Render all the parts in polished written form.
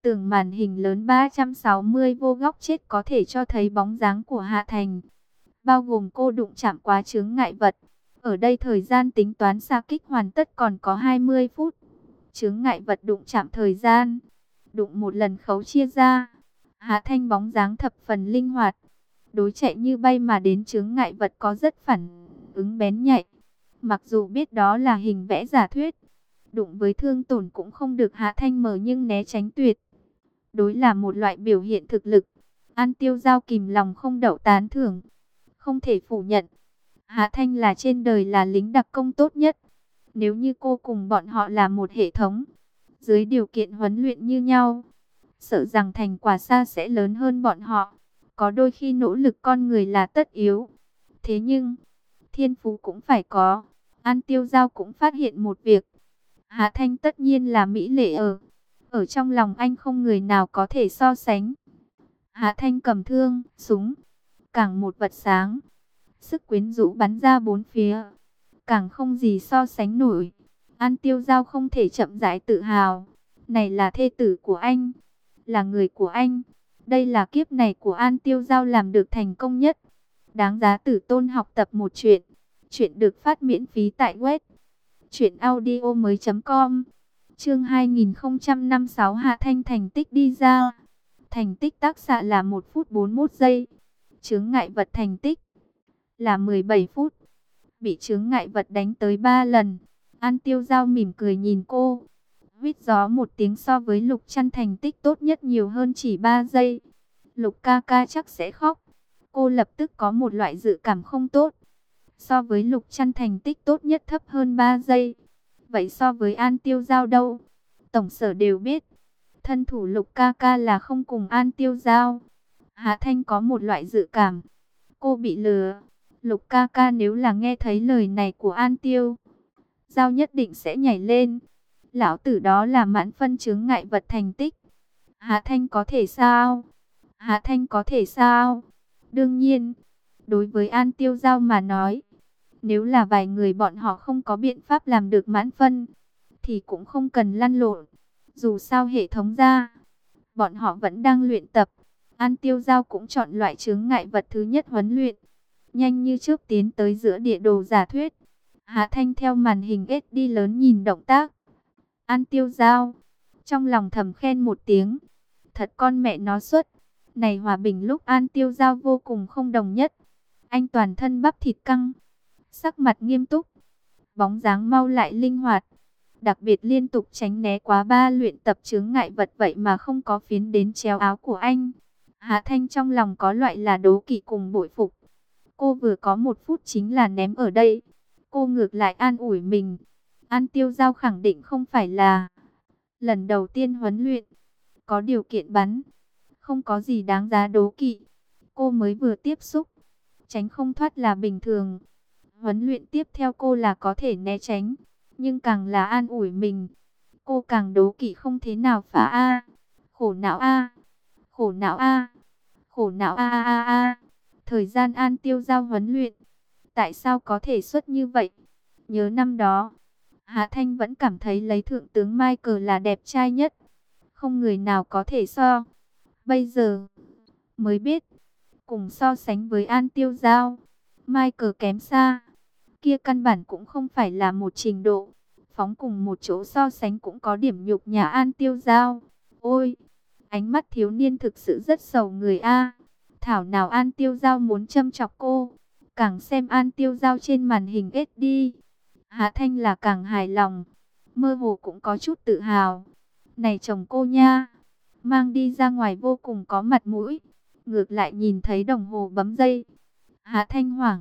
Tường màn hình lớn 360 vô góc chết có thể cho thấy bóng dáng của Hạ Thành, bao gồm cô đụng chạm quá chướng ngại vật. Ở đây thời gian tính toán xa kích hoàn tất còn có 20 phút. Chướng ngại vật đụng chạm thời gian, đụng một lần khấu chia ra. Hạ Thanh bóng dáng thập phần linh hoạt, đối chạy như bay mà đến chướng ngại vật có rất phản ứng bén nhạy. Mặc dù biết đó là hình vẽ giả thuyết, đụng với thương tổn cũng không được Hạ Thanh mở nhưng né tránh tuyệt đối là một loại biểu hiện thực lực. An Tiêu Giao kìm lòng không đậu tán thưởng. Không thể phủ nhận, Hạ Thanh là trên đời là lính đặc công tốt nhất. Nếu như cô cùng bọn họ là một hệ thống, dưới điều kiện huấn luyện như nhau, sợ rằng thành quả xa sẽ lớn hơn bọn họ. Có đôi khi nỗ lực con người là tất yếu. Thế nhưng, thiên phú cũng phải có. An Tiêu Giao cũng phát hiện một việc. Hạ Thanh tất nhiên là mỹ lệ ở trong lòng anh không người nào có thể so sánh. Hạ Thanh cầm thương, súng, càng một vật sáng. Sức quyến rũ bắn ra bốn phía, càng không gì so sánh nổi. An Tiêu Giao không thể chậm rãi tự hào. Này là thê tử của anh, là người của anh. Đây là kiếp này của An Tiêu Giao làm được thành công nhất. Đáng giá Tử Tôn học tập một chuyện. Chuyện được phát miễn phí tại web truyệnaudiomoi.com. Chương 2056 Hạ Thanh thành tích đi ra. Thành tích tác xạ là 1 phút 41 giây. Chướng ngại vật thành tích là 17 phút. Bị chướng ngại vật đánh tới 3 lần. An Tiêu Giao mỉm cười nhìn cô. Huýt gió một tiếng, so với Lục Trăn thành tích tốt nhất nhiều hơn chỉ 3 giây. Lục ca ca chắc sẽ khóc. Cô lập tức có một loại dự cảm không tốt. So với Lục Trăn thành tích tốt nhất thấp hơn 3 giây. Vậy so với An Tiêu Giao đâu? Tổng sở đều biết, thân thủ Lục ca ca là không cùng An Tiêu Giao. Hạ Thanh có một loại dự cảm, cô bị lừa. Lục ca ca nếu là nghe thấy lời này của An Tiêu Giao nhất định sẽ nhảy lên. Lão tử đó là mãn phân chướng ngại vật thành tích. Hạ Thanh có thể sao? Hạ Thanh có thể sao? Đương nhiên, đối với An Tiêu Giao mà nói, nếu là vài người bọn họ không có biện pháp làm được mãn phân, thì cũng không cần lăn lộn. Dù sao hệ thống ra, bọn họ vẫn đang luyện tập. An Tiêu Giao cũng chọn loại chướng ngại vật thứ nhất huấn luyện. Nhanh như chớp tiến tới giữa địa đồ giả thuyết. Hạ Thanh theo màn hình SD lớn nhìn động tác An Tiêu Giao, trong lòng thầm khen một tiếng. Thật con mẹ nó xuất. Này hòa bình lúc An Tiêu Giao vô cùng không đồng nhất. Anh toàn thân bắp thịt căng, sắc mặt nghiêm túc, bóng dáng mau lại linh hoạt. Đặc biệt liên tục tránh né quá 3 luyện tập chướng ngại vật vậy mà không có phiến đến chéo áo của anh. Hạ Thanh trong lòng có loại là đố kỵ cùng bội phục. Cô vừa có 1 phút chính là ném ở đây. Cô ngược lại an ủi mình. An Tiêu Giao khẳng định không phải là lần đầu tiên huấn luyện, có điều kiện bắn, không có gì đáng giá đố kỵ. Cô mới vừa tiếp xúc, tránh không thoát là bình thường. Huấn luyện tiếp theo cô là có thể né tránh, nhưng càng là an ủi mình, cô càng đố kỵ không thế nào phá a. Khổ não a, khổ não a, khổ não a a a a. Thời gian An Tiêu Giao huấn luyện, tại sao có thể xuất như vậy? Nhớ năm đó, Hạ Thanh vẫn cảm thấy lấy thượng tướng Michael là đẹp trai nhất, không người nào có thể so. Bây giờ mới biết, cùng so sánh với An Tiêu Giao, Michael kém xa. Kia căn bản cũng không phải là một trình độ. Phóng cùng một chỗ so sánh cũng có điểm nhục nhã An Tiêu Giao. Ôi, ánh mắt thiếu niên thực sự rất sầu người a. Thảo nào An Tiêu Giao muốn châm chọc cô. Càng xem An Tiêu Giao trên màn hình SD, Hạ Thanh là càng hài lòng, mơ hồ cũng có chút tự hào. Này chồng cô nha, mang đi ra ngoài vô cùng có mặt mũi. Ngược lại nhìn thấy đồng hồ bấm giây, Hạ Thanh hoảng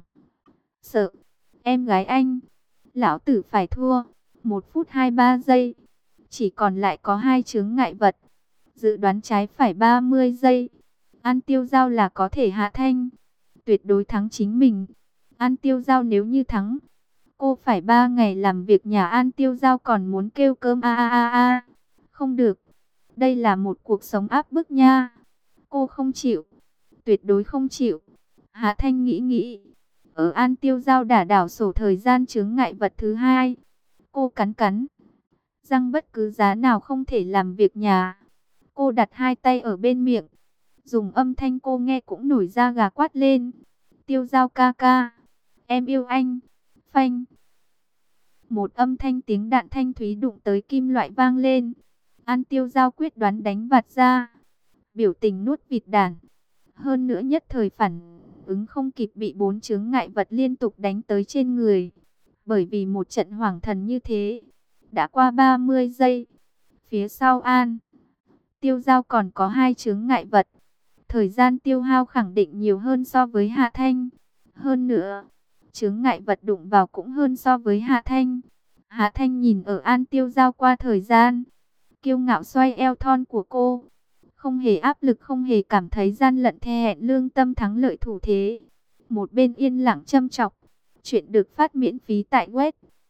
sợ. Em gái anh, lão tử phải thua. 1 phút 23 giây, chỉ còn lại có 2 chướng ngại vật. Dự đoán trái phải 30 giây. An Tiêu Giao là có thể Hạ Thanh tuyệt đối thắng chính mình. An Tiêu Giao nếu như thắng, cô phải 3 ngày làm việc nhà. An Tiêu Giao còn muốn kêu cơm a a a a. Không được, đây là một cuộc sống áp bức nha. Cô không chịu, tuyệt đối không chịu. Hạ Thanh nghĩ. Ở An Tiêu Giao đả đảo sổ thời gian chướng ngại vật thứ 2. Cô cắn răng bất cứ giá nào không thể làm việc nhà. Cô đặt hai tay ở bên miệng, dùng âm thanh cô nghe cũng nổi da gà quát lên. Tiêu Dao ca ca, em yêu anh. Phanh. Một âm thanh tiếng đạn thanh thúy đụng tới kim loại vang lên. An Tiêu Dao quyết đoán đánh vạt ra. Biểu tình nuốt vịt đản. Hơn nữa nhất thời phản ứng không kịp, bị 4 chướng ngại vật liên tục đánh tới trên người. Bởi vì một trận hoảng thần như thế. Đã qua 30 giây. Phía sau An Tiêu Dao còn có 2 chướng ngại vật. Thời gian tiêu hao khẳng định nhiều hơn so với Hạ Thanh. Hơn nữa, chướng ngại vật đụng vào cũng hơn so với Hạ Thanh. Hạ Thanh nhìn ở An Tiêu Dao qua thời gian, kiêu ngạo xoay eo thon của cô. Không hề áp lực, không hề cảm thấy gian lận, the hẹn lương tâm thắng lợi thủ thế. Một bên yên lặng châm chọc. Chuyện được phát miễn phí tại web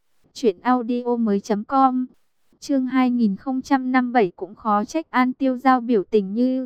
truyệnaudiomoi.com. Chương 2057 cũng khó trách An Tiêu Dao biểu tình như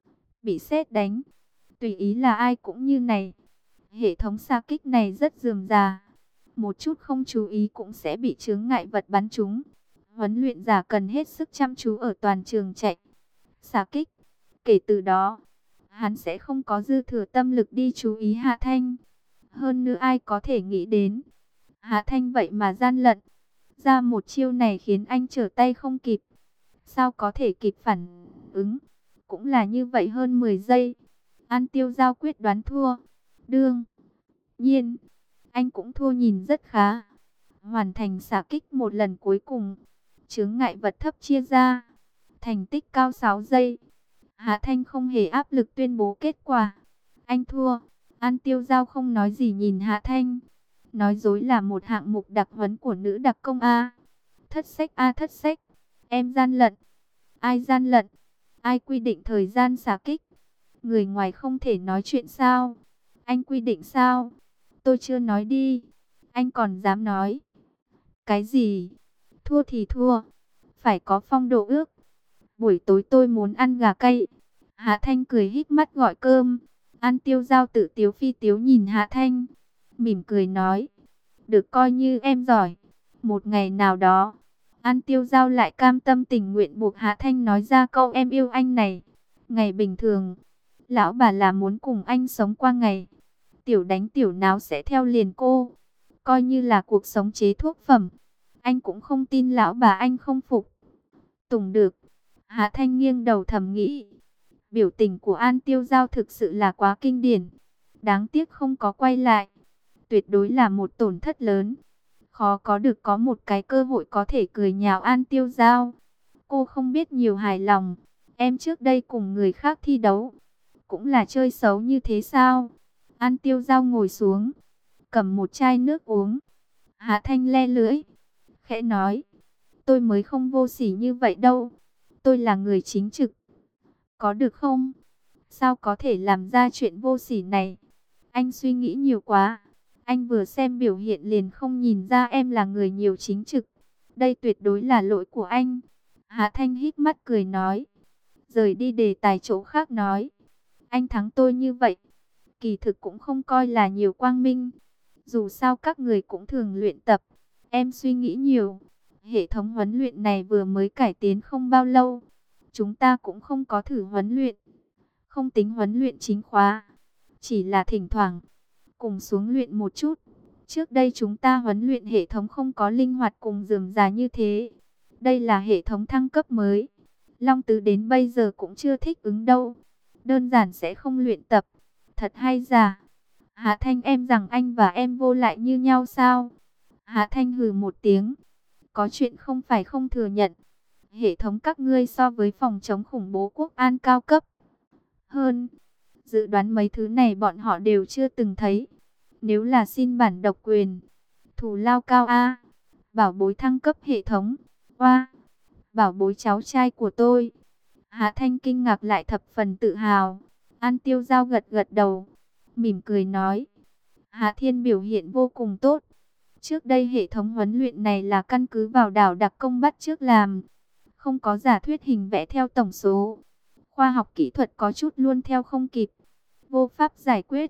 bị sét đánh. Tùy ý là ai cũng như này. Hệ thống xa kích này rất rườm rà. Một chút không chú ý cũng sẽ bị chướng ngại vật bắn trúng. Huấn luyện giả cần hết sức chăm chú ở toàn trường chạy xạ kích. Kể từ đó, hắn sẽ không có dư thừa tâm lực đi chú ý Hạ Thanh. Hơn nữa ai có thể nghĩ đến, Hạ Thanh vậy mà gian lận. Ra một chiêu này khiến anh trở tay không kịp. Sao có thể kịp phản ứng? Cũng là như vậy hơn 10 giây. An Tiêu Dao quyết đoán thua. Đương nhiên, anh cũng thua nhìn rất khá. Hoàn thành xạ kích một lần cuối cùng. Chướng ngại vật thấp chia ra. Thành tích cao 6 giây. Hạ Thanh không hề áp lực tuyên bố kết quả. Anh thua. An Tiêu Dao không nói gì nhìn Hạ Thanh. Nói dối là một hạng mục đặc huấn của nữ đặc công A. Thất sách A, thất sách. Em gian lận. Ai gian lận? Ai quy định thời gian xạ kích? Người ngoài không thể nói chuyện sao? Anh quy định sao? Tôi chưa nói đi. Anh còn dám nói? Cái gì? Thua thì thua. Phải có phong độ ước. Buổi tối tôi muốn ăn gà cay. Hạ Thanh cười híp mắt gọi cơm. An Tiêu Dao tự tiếu phi tiếu nhìn Hạ Thanh, mỉm cười nói, được coi như em giỏi. Một ngày nào đó, An Tiêu Dao lại cam tâm tình nguyện buộc Hạ Thanh nói ra câu em yêu anh này. Ngày bình thường, lão bà là muốn cùng anh sống qua ngày. Tiểu đánh tiểu náo sẽ theo liền cô. Coi như là cuộc sống chế thuốc phẩm. Anh cũng không tin lão bà anh không phục tùng được. Hạ Thanh nghiêng đầu thầm nghĩ. Biểu tình của An Tiêu Dao thực sự là quá kinh điển. Đáng tiếc không có quay lại. Tuyệt đối là một tổn thất lớn. Khó có được có một cái cơ hội có thể cười nhạo An Tiêu Dao. Cô không biết nhiều hài lòng. Em trước đây cùng người khác thi đấu cũng là chơi xấu như thế sao? An Tiêu Dao ngồi xuống, cầm một chai nước uống. Hạ Thanh le lưỡi, khẽ nói, tôi mới không vô sỉ như vậy đâu. Tôi là người chính trực. Có được không? Sao có thể làm ra chuyện vô sỉ này? Anh suy nghĩ nhiều quá. Anh vừa xem biểu hiện liền không nhìn ra em là người nhiều chính trực. Đây tuyệt đối là lỗi của anh. Hạ Thanh híp mắt cười nói. Rời đi đề tài chỗ khác nói. Anh thắng tôi như vậy, kỳ thực cũng không coi là nhiều quang minh. Dù sao các người cũng thường luyện tập. Em suy nghĩ nhiều. Hệ thống huấn luyện này vừa mới cải tiến không bao lâu. Chúng ta cũng không có thử huấn luyện. Không tính huấn luyện chính khóa. Chỉ là thỉnh thoảng cùng xuống luyện một chút. Trước đây chúng ta huấn luyện hệ thống không có linh hoạt cùng rườm rà như thế. Đây là hệ thống thăng cấp mới. Long Tứ đến bây giờ cũng chưa thích ứng đâu. Đơn giản sẽ không luyện tập. Thật hay giả? Hạ Thanh, em rằng anh và em vô lại như nhau sao? Hạ Thanh hừ một tiếng. Có chuyện không phải không thừa nhận. Hệ thống các ngươi so với phòng chống khủng bố quốc an cao cấp hơn. Dự đoán mấy thứ này bọn họ đều chưa từng thấy. Nếu là xin bản độc quyền, thù lao cao a. Bảo bối thăng cấp hệ thống. Oa, bảo bối cháu trai của tôi. Hạ Thanh kinh ngạc lại thập phần tự hào. An Tiêu Dao gật gật đầu, mỉm cười nói. Hạ Thiên biểu hiện vô cùng tốt. Trước đây hệ thống huấn luyện này là căn cứ vào đảo đặc công bắt chước làm. Không có giả thuyết hình vẽ theo tổng số. Khoa học kỹ thuật có chút luôn theo không kịp. Vô pháp giải quyết.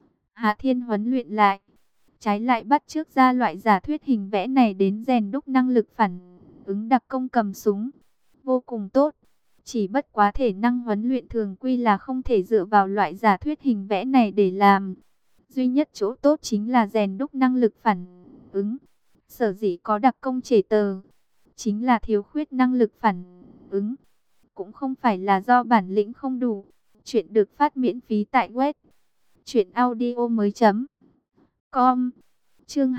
Hạ Thiên huấn luyện lại. Trái lại bắt chước ra loại giả thuyết hình vẽ này đến rèn đúc năng lực phản ứng đặc công cầm súng. Vô cùng tốt. Chỉ bất quá thể năng huấn luyện thường quy là không thể dựa vào loại giả thuyết hình vẽ này để làm. Duy nhất chỗ tốt chính là rèn đúc năng lực phản ứng. Sở dĩ có đặc công chế tờ, chính là thiếu khuyết năng lực phản ứng. Cũng không phải là do bản lĩnh không đủ. Chuyện được phát miễn phí tại web truyệnaudiomoi.com. Chương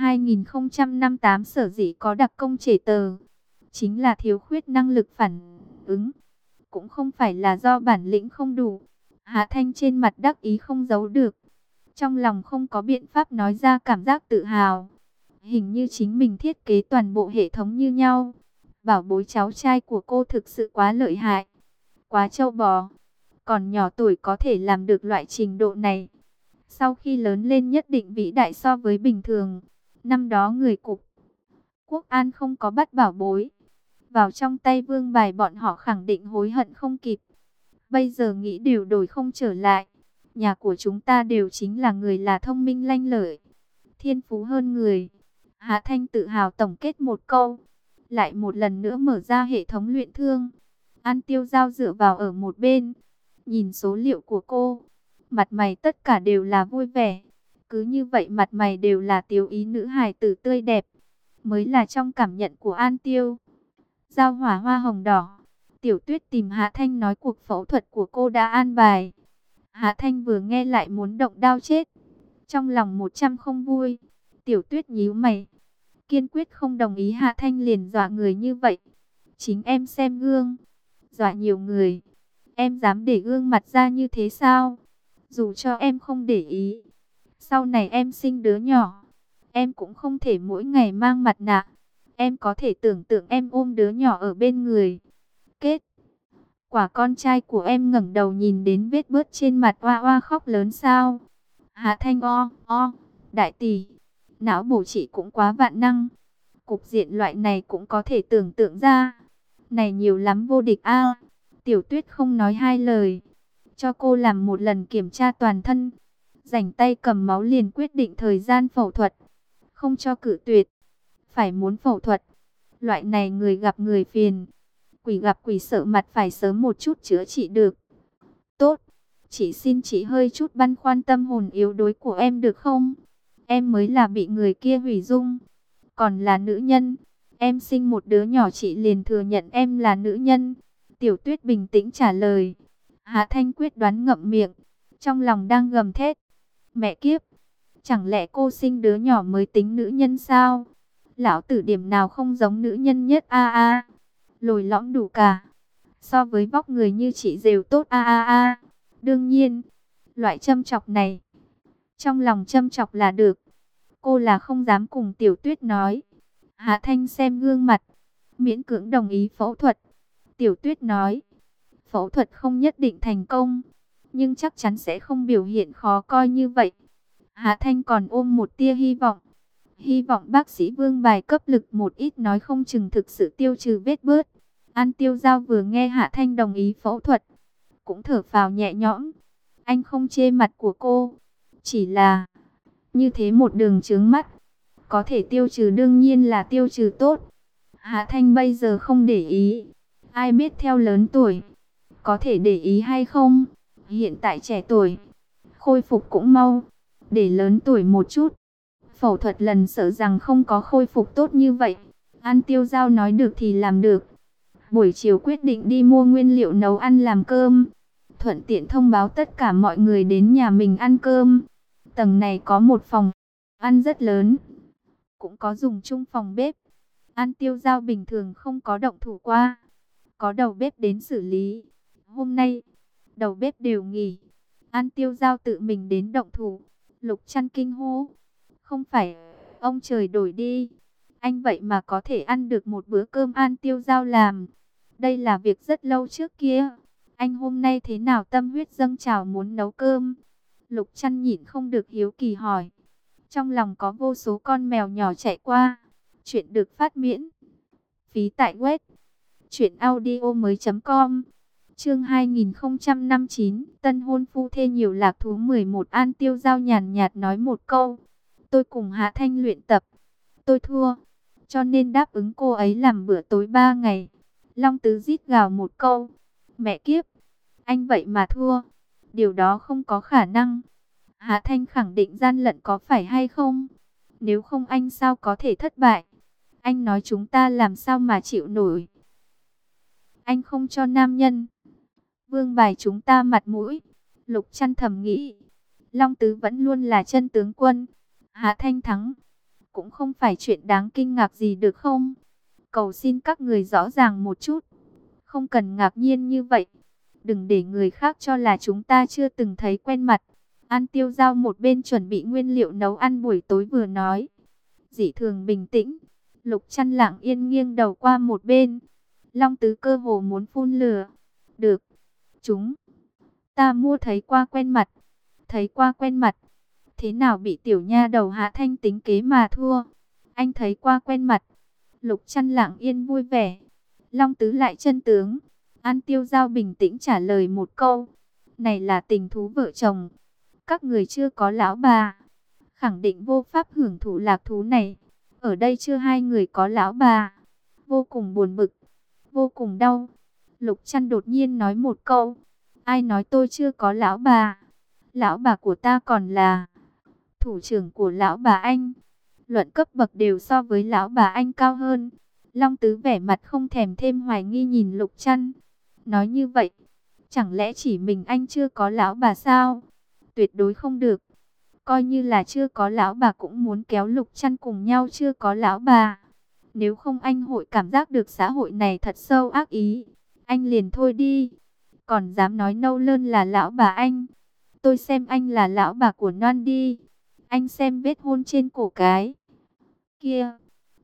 2058 sở dĩ có đặc công chế tờ, chính là thiếu khuyết năng lực phản ứng. Cũng không phải là do bản lĩnh không đủ. Hạ Thanh trên mặt đắc ý không giấu được. Trong lòng không có biện pháp nói ra cảm giác tự hào. Hình như chính mình thiết kế toàn bộ hệ thống như nhau. Bảo bối cháu trai của cô thực sự quá lợi hại, quá trâu bò. Còn nhỏ tuổi có thể làm được loại trình độ này. Sau khi lớn lên nhất định vĩ đại so với bình thường. Năm đó người cục Quốc An không có bắt bảo bối vào trong tay Vương Bài, bọn họ khẳng định hối hận không kịp. Bây giờ nghĩ điều đổi không trở lại. Nhà của chúng ta đều chính là người là thông minh lanh lợi, thiên phú hơn người. Hạ Thanh tự hào tổng kết một câu, lại một lần nữa mở ra hệ thống luyện thương. An Tiêu Giao dựa vào ở một bên, nhìn số liệu của cô, mặt mày tất cả đều là vui vẻ. Cứ như vậy mặt mày đều là tiểu ý nữ hài tử tươi đẹp, mới là trong cảm nhận của An Tiêu Giao hỏa hoa hồng đỏ. Tiểu Tuyết tìm Hạ Thanh nói cuộc phẫu thuật của cô đã an bài. Hạ Thanh vừa nghe lại muốn động đao chết, trong lòng 100 không vui. Tiểu Tuyết nhíu mày, kiên quyết không đồng ý. Hạ Thanh liền dọa người như vậy. Chính em xem gương, dọa nhiều người. Em dám để gương mặt ra như thế sao? Dù cho em không để ý, sau này em sinh đứa nhỏ, em cũng không thể mỗi ngày mang mặt nạ. Em có thể tưởng tượng em ôm đứa nhỏ ở bên người. Kết quả con trai của em ngẩng đầu nhìn đến vết bớt trên mặt, oa oa khóc lớn sao? Hạ Thanh đại tỷ, não bổ chị cũng quá vạn năng. Cục diện loại này cũng có thể tưởng tượng ra. Này nhiều lắm vô địch a. Tiểu Tuyết không nói hai lời, cho cô làm một lần kiểm tra toàn thân. Rảnh tay cầm máu liền quyết định thời gian phẫu thuật, không cho cự tuyệt. Phải muốn phẫu thuật, loại này người gặp người phiền, quỷ gặp quỷ sợ mặt, phải sớm một chút chữa trị được. Tốt, chỉ xin chị hơi chút băn khoăn tâm hồn yếu đuối của em được không? Em mới là bị người kia hủy dung, còn là nữ nhân. Em sinh một đứa nhỏ chị liền thừa nhận em là nữ nhân. Tiểu Tuyết bình tĩnh trả lời. Hạ Thanh quyết đoán ngậm miệng, trong lòng đang gầm thét. Mẹ kiếp, chẳng lẽ cô sinh đứa nhỏ mới tính nữ nhân sao? Lão tử điểm nào không giống nữ nhân nhất a. Lồi lõm đủ cả, so với vóc người như chị đều tốt a. Đương nhiên, loại châm chọc này, trong lòng châm chọc là được. Cô là không dám cùng Tiểu Tuyết nói. Hạ Thanh xem gương mặt, miễn cưỡng đồng ý phẫu thuật. Tiểu Tuyết nói, phẫu thuật không nhất định thành công, nhưng chắc chắn sẽ không biểu hiện khó coi như vậy. Hạ Thanh còn ôm một tia hy vọng. Hy vọng bác sĩ Vương Bài cấp lực một ít, nói không chừng thực sự tiêu trừ vết bớt. An Tiêu Giao vừa nghe Hạ Thanh đồng ý phẫu thuật, cũng thở phào nhẹ nhõm. Anh không chê mặt của cô, chỉ là như thế một đường chướng mắt, có thể tiêu trừ đương nhiên là tiêu trừ tốt. Hạ Thanh bây giờ không để ý, ai biết theo lớn tuổi có thể để ý hay không. Hiện tại trẻ tuổi, khôi phục cũng mau, để lớn tuổi một chút, phẫu thuật lần sợ rằng không có khôi phục tốt như vậy. An Tiêu Giao nói được thì làm được. Buổi chiều quyết định đi mua nguyên liệu nấu ăn làm cơm, thuận tiện thông báo tất cả mọi người đến nhà mình ăn cơm. Tầng này có một phòng ăn rất lớn, cũng có dùng chung phòng bếp. An Tiêu Giao bình thường không có động thủ qua, có đầu bếp đến xử lý. Hôm nay, đầu bếp đều nghỉ, An Tiêu Giao tự mình đến động thủ. Lục Trăn kinh hô, không phải ông trời đổi đi, anh vậy mà có thể ăn được một bữa cơm An Tiêu Giao làm. Đây là việc rất lâu trước kia, anh hôm nay thế nào tâm huyết dâng trào muốn nấu cơm? Lục Trăn nhịn không được hiếu kỳ hỏi. Trong lòng có vô số con mèo nhỏ chạy qua. Chuyện được phát miễn phí tại web truyệnaudiomoi.com. Chương 2059, tân hôn phu thê nhiều lạc thú 11. An Tiêu Giao nhàn nhạt nói một câu, tôi cùng Hạ Thanh luyện tập, tôi thua, cho nên đáp ứng cô ấy làm bữa tối 3 ngày. Long Tứ rít gào một câu, Mẹ kiếp, anh vậy mà thua. Điều đó không có khả năng. Hạ Thanh khẳng định gian lận có phải hay không? Nếu không anh sao có thể thất bại? Anh nói chúng ta làm sao mà chịu nổi? Anh không cho nam nhân vương bài chúng ta mặt mũi. Lục Trăn thầm nghĩ. Long Tứ vẫn luôn là chân tướng quân. Hạ Thanh thắng cũng không phải chuyện đáng kinh ngạc gì được không? Cầu xin các người rõ ràng một chút. Không cần ngạc nhiên như vậy. Đừng để người khác cho là chúng ta chưa từng thấy quen mặt. An Tiêu Giao một bên chuẩn bị nguyên liệu nấu ăn buổi tối vừa nói. Dị thường bình tĩnh. Lục Trăn lặng yên nghiêng đầu qua một bên. Long Tứ cơ hồ muốn phun lửa. Được. Chúng ta mua thấy qua quen mặt. Thấy qua quen mặt. Thế nào bị tiểu nha đầu Hạ Thanh tính kế mà thua? Anh thấy qua quen mặt. Lục Trăn lặng yên vui vẻ. Long Tứ lại chân tướng. An Tiêu Giao bình tĩnh trả lời một câu. Này là tình thú vợ chồng. Các người chưa có lão bà, khẳng định vô pháp hưởng thụ lạc thú này. Ở đây chưa hai người có lão bà. Vô cùng buồn bực, vô cùng đau. Lục Trăn đột nhiên nói một câu. Ai nói tôi chưa có lão bà? Lão bà của ta còn là thủ trưởng của lão bà anh. Luận cấp bậc đều so với lão bà anh cao hơn. Long Tứ vẻ mặt không thèm thêm hoài nghi nhìn Lục Trăn. Nói như vậy, chẳng lẽ chỉ mình anh chưa có lão bà sao? Tuyệt đối không được. Coi như là chưa có lão bà cũng muốn kéo Lục Trăn cùng nhau chưa có lão bà. Nếu không anh hội cảm giác được xã hội này thật sâu ác ý. Anh liền thôi đi. Còn dám nói Nâu Lơn là lão bà anh. Tôi xem anh là lão bà của non đi. Anh xem vết hôn trên cổ cái kia,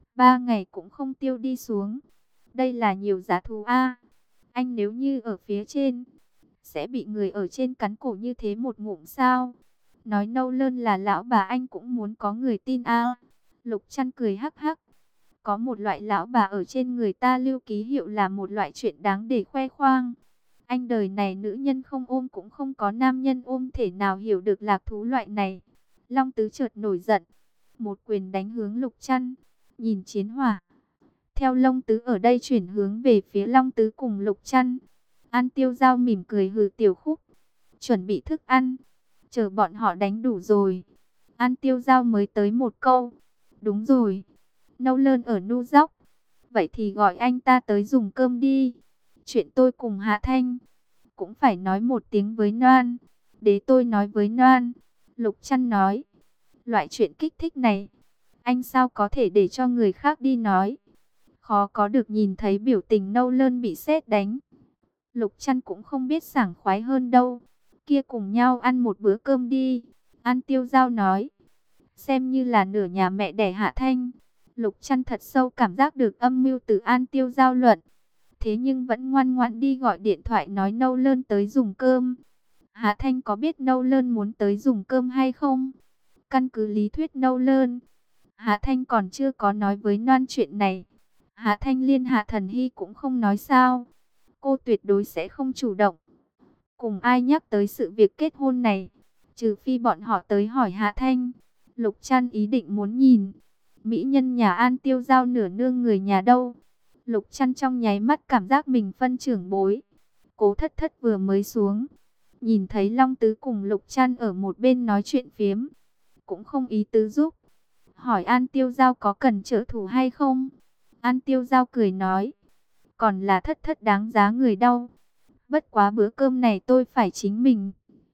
3 ngày cũng không tiêu đi xuống. Đây là nhiều giá thú a. Anh nếu như ở phía trên, sẽ bị người ở trên cắn cổ như thế một ngụm sao? Nói Nâu Lơn là lão bà anh cũng muốn có người tin a. Lục Trăn cười hắc hắc. Có một loại lão bà ở trên người ta lưu ký hiệu là một loại chuyện đáng để khoe khoang. Anh đời này nữ nhân không ôm cũng không có nam nhân ôm, thể nào hiểu được lạc thú loại này. Long Tứ chợt nổi giận, một quyền đánh hướng Lục Trăn. Nhìn chiến hỏa theo Long Tứ ở đây chuyển hướng về phía Long Tứ cùng Lục Trăn. An Tiêu Giao mỉm cười hừ Tiểu Khúc, chuẩn bị thức ăn, chờ bọn họ đánh đủ rồi. An Tiêu Giao mới tới một câu. Đúng rồi, Nâu Lơn ở Nu Dóc. Vậy thì gọi anh ta tới dùng cơm đi. Chuyện tôi cùng Hạ Thanh cũng phải nói một tiếng với Noan. Để tôi nói với Noan. Lục Trăn nói. Loại chuyện kích thích này, anh sao có thể để cho người khác đi nói. Khó có được nhìn thấy biểu tình Nâu Lơn bị sét đánh. Lục Trăn cũng không biết sảng khoái hơn đâu. Kia cùng nhau ăn một bữa cơm đi. An Tiêu Giao nói. Xem như là nửa nhà mẹ đẻ Hạ Thanh. Lục Trăn thật sâu cảm giác được âm mưu từ An Tiêu Giao luận. Thế nhưng vẫn ngoan ngoãn đi gọi điện thoại nói Nâu Lơn tới dùng cơm. Hạ Thanh có biết Nâu Lơn muốn tới dùng cơm hay không? Căn cứ lý thuyết Nâu Lơn, Hạ Thanh còn chưa có nói với Noan chuyện này. Hạ Thanh liên Hạ Thần Hy cũng không nói sao. Cô tuyệt đối sẽ không chủ động cùng ai nhắc tới sự việc kết hôn này, trừ phi bọn họ tới hỏi Hạ Thanh. Lục Trăn ý định muốn nhìn mỹ nhân nhà An Tiêu Giao nửa nương người nhà đâu. Lục Trăn trong nháy mắt cảm giác mình phân trưởng bối. Cố Thất Thất vừa mới xuống, nhìn thấy Long Tứ cùng Lục Trăn ở một bên nói chuyện phiếm, cũng không ý tứ giúp. Hỏi An Tiêu Giao có cần trợ thủ hay không. An Tiêu Giao cười nói. Còn là Thất Thất đáng giá người đau. Bất quá bữa cơm này tôi phải chính mình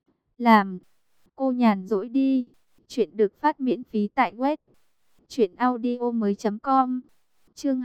làm. Cô nhàn rỗi đi. Chuyện được phát miễn phí tại web truyệnaudiomoi.com. Chương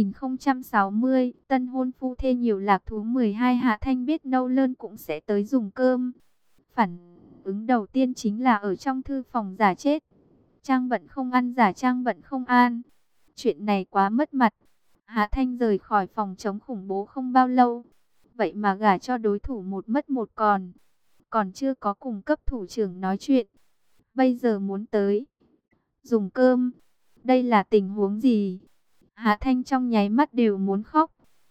2060, tân hôn phu thê nhiều lạc thú 12. Hạ Thanh biết Nâu Lơn cũng sẽ tới dùng cơm. Phản ứng đầu tiên chính là ở trong thư phòng giả chết. Trang bận không ăn giả trang bận không an. Chuyện này quá mất mặt. Hạ Thanh rời khỏi phòng chống khủng bố không bao lâu. Vậy mà gả cho đối thủ một mất một còn. Còn chưa có cùng cấp thủ trưởng nói chuyện. Bây giờ muốn tới dùng cơm. Đây là tình huống gì? Hạ Thanh trong nháy mắt đều muốn khóc.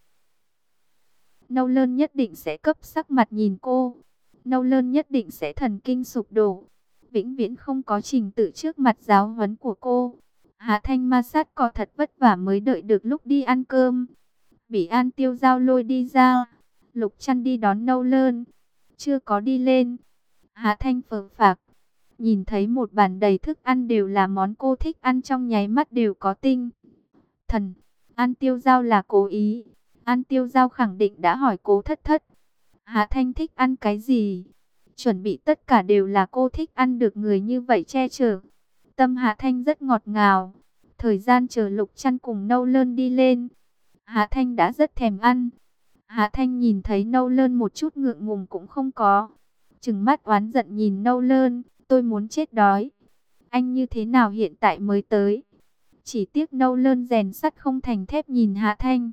Nâu Lơn nhất định sẽ cấp sắc mặt nhìn cô. Nâu Lơn nhất định sẽ thần kinh sụp đổ. Vĩnh viễn không có trình tự trước mặt giáo huấn của cô. Hạ Thanh ma sát cọ thật vất vả mới đợi được lúc đi ăn cơm. Bị An Tiêu Giao lôi đi ra. Lục Trăn đi đón Nâu Lơn, chưa có đi lên. Hạ Thanh phờ phạc, nhìn thấy một bàn đầy thức ăn đều là món cô thích ăn, trong nháy mắt đều có tinh thần. An Tiêu Giao là cố ý. An Tiêu Giao khẳng định đã hỏi Cố Thất Thất, Hạ Thanh thích ăn cái gì? Chuẩn bị tất cả đều là cô thích ăn, được người như vậy che chở. Tâm Hạ Thanh rất ngọt ngào. Thời gian chờ Lục Trăn cùng Nâu Lơn đi lên, Hạ Thanh đã rất thèm ăn. Hạ Thanh nhìn thấy Nâu Lơn một chút ngượng ngùng cũng không có. Trừng mắt oán giận nhìn Nâu Lơn, tôi muốn chết đói. Anh như thế nào hiện tại mới tới? Chỉ tiếc Nâu Lơn rèn sắt không thành thép nhìn Hạ Thanh.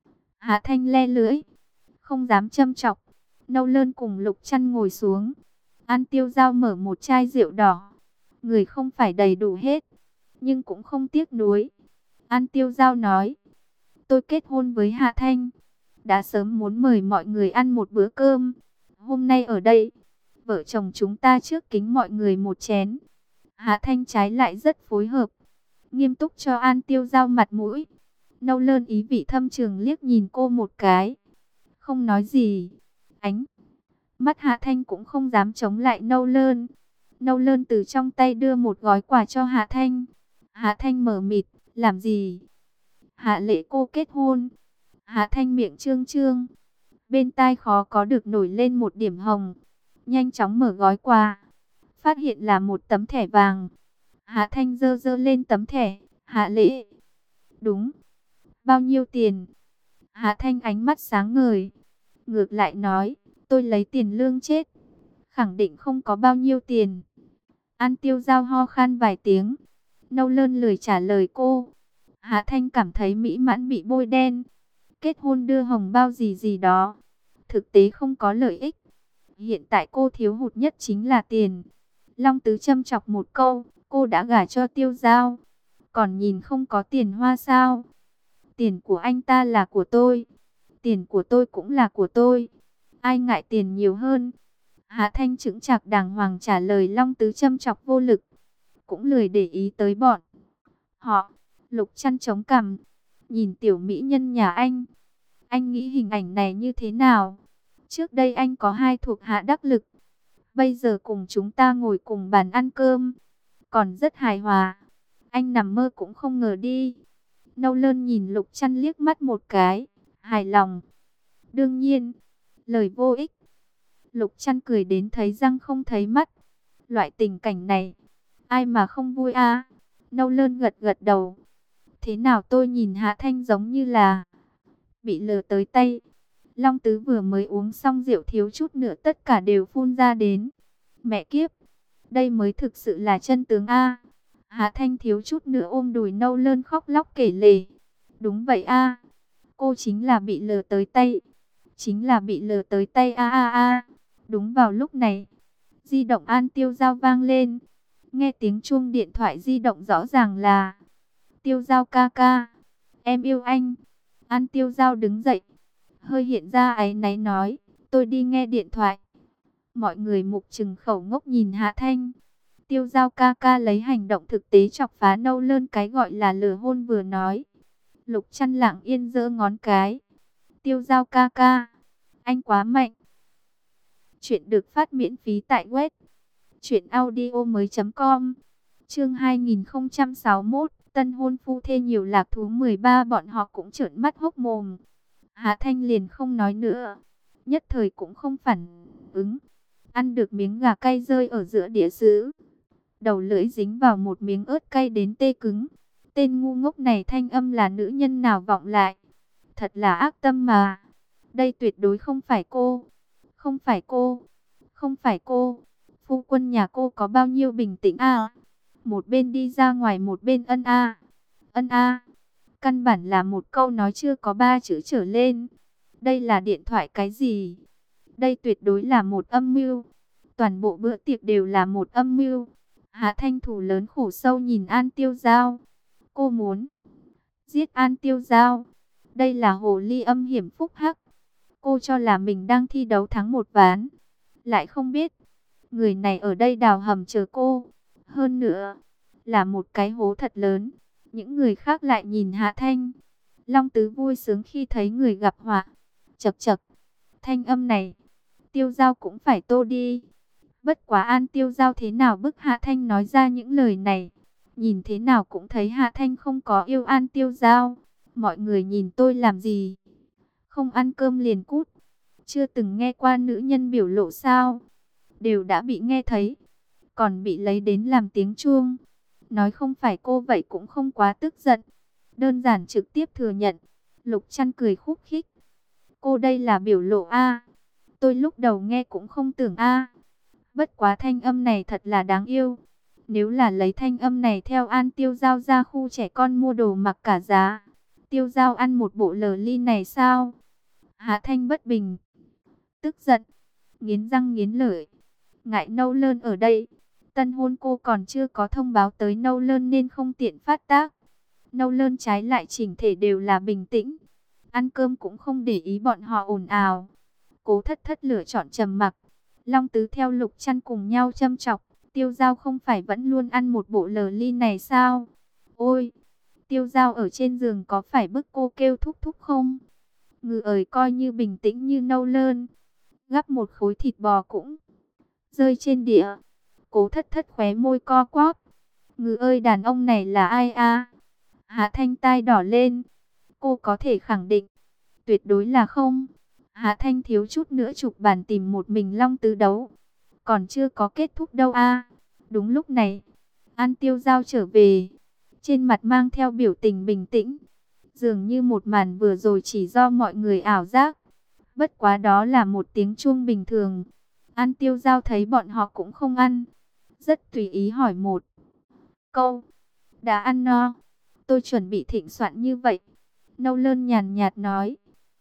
Hạ Thanh le lưỡi, không dám châm chọc. Nâu Lơn cùng Lục Trăn ngồi xuống. An Tiêu Giao mở một chai rượu đỏ. Người không phải đầy đủ hết, nhưng cũng không tiếc nuối. An Tiêu Giao nói, tôi kết hôn với Hạ Thanh, đã sớm muốn mời mọi người ăn một bữa cơm. Hôm nay ở đây, vợ chồng chúng ta trước kính mọi người một chén. Hạ Thanh trái lại rất phối hợp, nghiêm túc cho An Tiêu Giao mặt mũi. Nâu Lơn ý vị thâm trường liếc nhìn cô một cái, không nói gì. Ánh mắt Hạ Thanh cũng không dám chống lại Nâu Lơn. Nâu Lơn từ trong tay đưa một gói quà cho Hạ Thanh. Hạ Thanh mờ mịt, làm gì? Hạ Lễ cô kết hôn. Hạ Thanh miệng trương trương, bên tai khó có được nổi lên một điểm hồng. Nhanh chóng mở gói quà, phát hiện là một tấm thẻ vàng. Hạ Thanh giơ giơ lên tấm thẻ. Hạ Lễ. Đúng. Bao nhiêu tiền? Hạ Thanh ánh mắt sáng ngời, ngược lại nói, tôi lấy tiền lương chết, khẳng định không có bao nhiêu tiền. An Tiêu Giao ho khan vài tiếng. Nâu Lơn lười trả lời cô. Hạ Thanh cảm thấy mỹ mãn bị bôi đen. Kết hôn đưa hồng bao gì gì đó, thực tế không có lợi ích. Hiện tại cô thiếu hụt nhất chính là tiền. Long Tứ châm chọc một câu, cô đã gả cho Tiêu Giao, còn nhìn không có tiền hoa sao? Tiền của anh ta là của tôi, tiền của tôi cũng là của tôi. Ai ngại tiền nhiều hơn? Hạ Thanh chững chạc đàng hoàng trả lời Long Tứ châm chọc vô lực, cũng lười để ý tới bọn họ. Lục Trăn chống cằm, nhìn tiểu mỹ nhân nhà anh nghĩ hình ảnh này như thế nào? Trước đây anh có hai thuộc hạ đắc lực, bây giờ cùng chúng ta ngồi cùng bàn ăn cơm, còn rất hài hòa. Anh nằm mơ cũng không ngờ đi. Nâu Lơn nhìn Lục Trăn liếc mắt một cái, hài lòng. Đương nhiên, lời vô ích. Lục Trăn cười đến thấy răng không thấy mắt. Loại tình cảnh này, ai mà không vui à? Nâu Lơn gật gật đầu. Thế nào tôi nhìn Hạ Thanh giống như là bị lừa tới tay. Long Tứ vừa mới uống xong rượu thiếu chút nữa tất cả đều phun ra đến. Mẹ kiếp, đây mới thực sự là chân tướng a. Hạ Thanh thiếu chút nữa ôm đùi Nâu Lơn khóc lóc kể lể. Đúng vậy a, cô chính là bị lừa tới tay. Chính là bị lừa tới tay a a a. Đúng vào lúc này, di động An Tiêu Giao vang lên. Nghe tiếng chuông điện thoại di động rõ ràng là Tiêu Giao ca ca, em yêu anh. An Tiêu Giao đứng dậy, hơi hiện ra áy náy nói, tôi đi nghe điện thoại. Mọi người mục trừng khẩu ngốc nhìn Hạ Thanh. Tiêu Giao ca ca lấy hành động thực tế chọc phá Nâu Lơn cái gọi là lừa hôn vừa nói. Lục Trăn lặng yên giơ ngón cái. Tiêu Giao ca ca, anh quá mạnh. Chuyện được phát miễn phí tại web truyệnaudiomoi.com. Chương 2061, tân hôn phu thê nhiều lạc thú 13. Bọn họ cũng trợn mắt hốc mồm. Hạ Thanh liền không nói nữa, nhất thời cũng không phản ứng. Ăn được miếng gà cay rơi ở giữa đĩa sứ, đầu lưỡi dính vào một miếng ớt cay đến tê cứng. Tên ngu ngốc này thanh âm là nữ nhân nào vọng lại? Thật là ác tâm mà. Đây tuyệt đối không phải cô. Không phải cô. Không phải cô. Phu quân nhà cô có bao nhiêu bình tĩnh à? Một bên đi ra ngoài một bên ân a. Ân a. Căn bản là một câu nói chưa có 3 chữ trở lên. Đây là điện thoại cái gì? Đây tuyệt đối là một âm mưu. Toàn bộ bữa tiệc đều là một âm mưu. Hạ Thanh thủ lớn khổ sâu nhìn An Tiêu Giao. Cô muốn giết An Tiêu Giao. Đây là hồ ly âm hiểm phúc hắc. Cô cho là mình đang thi đấu thắng một ván, lại không biết người này ở đây đào hầm chờ cô. Hơn nữa, là một cái hố thật lớn. Những người khác lại nhìn Hạ Thanh. Long Tứ vui sướng khi thấy người gặp họa. Chậc chậc, Thanh âm này, Tiêu Dao cũng phải tô đi. Bất quá An Tiêu Dao thế nào bức Hạ Thanh nói ra những lời này. Nhìn thế nào cũng thấy Hạ Thanh không có yêu An Tiêu Dao. Mọi người nhìn tôi làm gì? Không ăn cơm liền cút. Chưa từng nghe qua nữ nhân biểu lộ sao? Đều đã bị nghe thấy. Còn bị lấy đến làm tiếng chuông. Nói không phải cô vậy cũng không quá tức giận. Đơn giản trực tiếp thừa nhận. Lục Trăn cười khúc khích. Cô đây là biểu lộ A. Tôi lúc đầu nghe cũng không tưởng A. Bất quá thanh âm này thật là đáng yêu. Nếu là lấy thanh âm này theo An Tiêu Dao ra khu trẻ con mua đồ mặc cả giá. Tiêu Dao ăn một bộ lờ ly này sao? Hạ Thanh bất bình. Tức giận. Nghiến răng nghiến lợi. Ngại Nâu Lơn ở đây. Tân hôn cô còn chưa có thông báo tới Nâu Lơn nên không tiện phát tác. Nâu Lơn trái lại chỉnh thể đều là bình tĩnh. Ăn cơm cũng không để ý bọn họ ồn ào. Cố Thất Thất lựa chọn trầm mặc. Long Tứ theo Lục Trăn cùng nhau châm chọc. Tiêu Dao không phải vẫn luôn ăn một bộ lờ ly này sao? Ôi! Tiêu Dao ở trên giường có phải bức cô kêu thúc thúc không? Ngừ ơi coi như bình tĩnh như Nâu Lơn. Gắp một khối thịt bò cũng rơi trên địa. Cố Thất Thất khóe môi co quắp. Ngừ ơi đàn ông này là ai a? Hạ Thanh tai đỏ lên. Cô có thể khẳng định. Tuyệt đối là không. Hạ Thanh thiếu chút nữa chụp bàn tìm một mình Long Tứ đấu. Còn chưa có kết thúc đâu a. Đúng lúc này, An Tiêu Dao trở về. Trên mặt mang theo biểu tình bình tĩnh. Dường như một màn vừa rồi chỉ do mọi người ảo giác. Bất quá đó là một tiếng chuông bình thường. An Tiêu Dao thấy bọn họ cũng không ăn. Rất tùy ý hỏi một câu. Đã ăn no. Tôi chuẩn bị thịnh soạn như vậy. Nâu Lơn nhàn nhạt nói.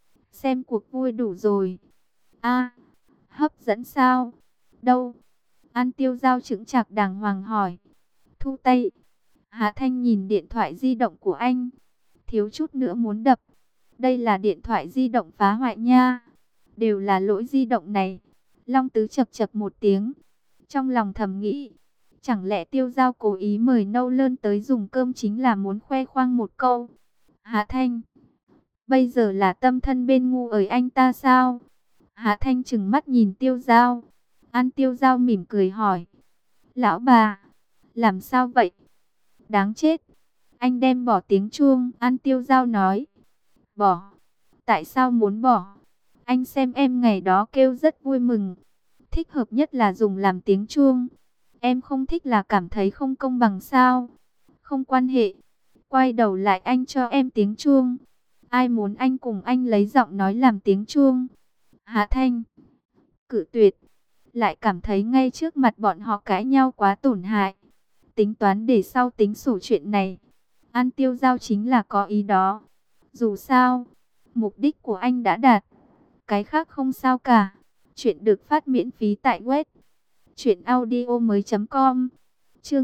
Xem cuộc vui đủ rồi. A, hấp dẫn sao? Đâu? An Tiêu Dao chững chạc đàng hoàng hỏi. Thu tay. Hạ Thanh nhìn điện thoại di động của anh. Thiếu chút nữa muốn đập. Đây là điện thoại di động phá hoại nha. Đều là lỗi di động này. Long Tứ chập chập một tiếng. Trong lòng thầm nghĩ. Chẳng lẽ Tiêu Dao cố ý mời Nâu Lơn tới dùng cơm chính là muốn khoe khoang một câu. Hạ Thanh. Bây giờ là tâm thân bên ngu ở anh ta sao? Hạ Thanh trừng mắt nhìn Tiêu Dao. An Tiêu Dao mỉm cười hỏi. Lão bà. Làm sao vậy? Đáng chết. Anh đem bỏ tiếng chuông. An Tiêu Dao nói. Bỏ. Tại sao muốn bỏ? Anh xem em ngày đó kêu rất vui mừng. Thích hợp nhất là dùng làm tiếng chuông. Em không thích là cảm thấy không công bằng sao? Không quan hệ. Quay đầu lại anh cho em tiếng chuông. Ai muốn anh cùng anh lấy giọng nói làm tiếng chuông? Hạ Thanh. Cự tuyệt. Lại cảm thấy ngay trước mặt bọn họ cãi nhau quá tổn hại. Tính toán để sau tính sổ chuyện này. An Tiêu Dao chính là có ý đó. Dù sao, mục đích của anh đã đạt. Cái khác không sao cả. Chuyện được phát miễn phí tại web truyệnaudiomoi.com. Chương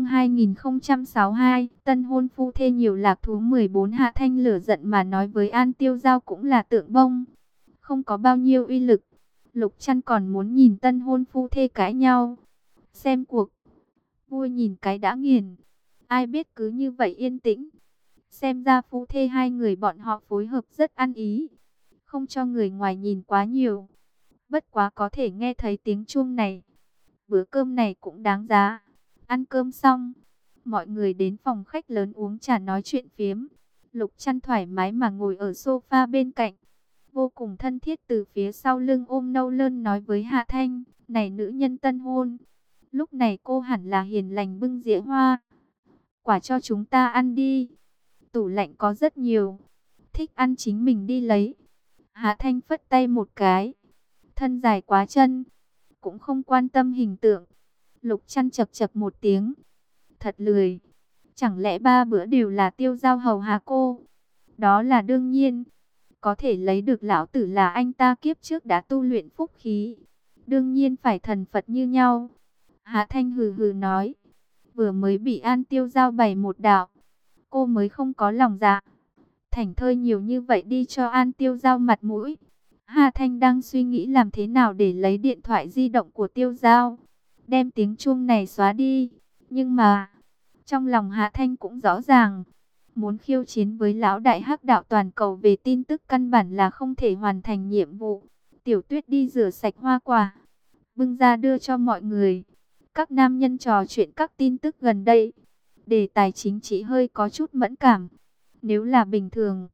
2062, tân hôn phu thê nhiều lạc thú 14. Hạ Thanh lửa giận mà nói với An Tiêu Dao cũng là tượng bông, không có bao nhiêu uy lực. Lục Trăn còn muốn nhìn tân hôn phu thê cãi nhau. Xem cuộc vui nhìn cái đã nghiền. Ai biết cứ như vậy yên tĩnh. Xem ra phu thê hai người bọn họ phối hợp rất ăn ý. Không cho người ngoài nhìn quá nhiều. Bất quá có thể nghe thấy tiếng chuông này. Bữa cơm này cũng đáng giá. Ăn cơm xong, mọi người đến phòng khách lớn uống trà nói chuyện phiếm. Lục Trăn thoải mái mà ngồi ở sofa bên cạnh. Vô cùng thân thiết từ phía sau lưng ôm Nâu Lơn nói với Hạ Thanh. Này nữ nhân tân hôn. Lúc này cô hẳn là hiền lành bưng dĩa hoa. Quả cho chúng ta ăn đi. Tủ lạnh có rất nhiều. Thích ăn chính mình đi lấy. Hạ Thanh phất tay một cái. Thân dài quá chân. Cũng không quan tâm hình tượng. Lục Trăn chập chập một tiếng. Thật lười. Chẳng lẽ 3 bữa đều là Tiêu Dao hầu hạ cô? Đó là đương nhiên. Có thể lấy được lão tử là anh ta kiếp trước đã tu luyện phúc khí. Đương nhiên phải thần Phật như nhau. Hạ Thanh hừ hừ nói. Vừa mới bị An Tiêu Dao bày một đạo. Cô mới không có lòng dạ. Thảnh thơi nhiều như vậy đi cho An Tiêu Dao mặt mũi. Hạ Thanh đang suy nghĩ làm thế nào để lấy điện thoại di động của Tiêu Dao. Đem tiếng chuông này xóa đi. Nhưng mà, trong lòng Hạ Thanh cũng rõ ràng. Muốn khiêu chiến với lão đại hắc đạo toàn cầu về tin tức căn bản là không thể hoàn thành nhiệm vụ. Tiểu Tuyết đi rửa sạch hoa quả, bưng ra đưa cho mọi người. Các nam nhân trò chuyện các tin tức gần đây. Đề tài chính trị hơi có chút mẫn cảm. Nếu là bình thường,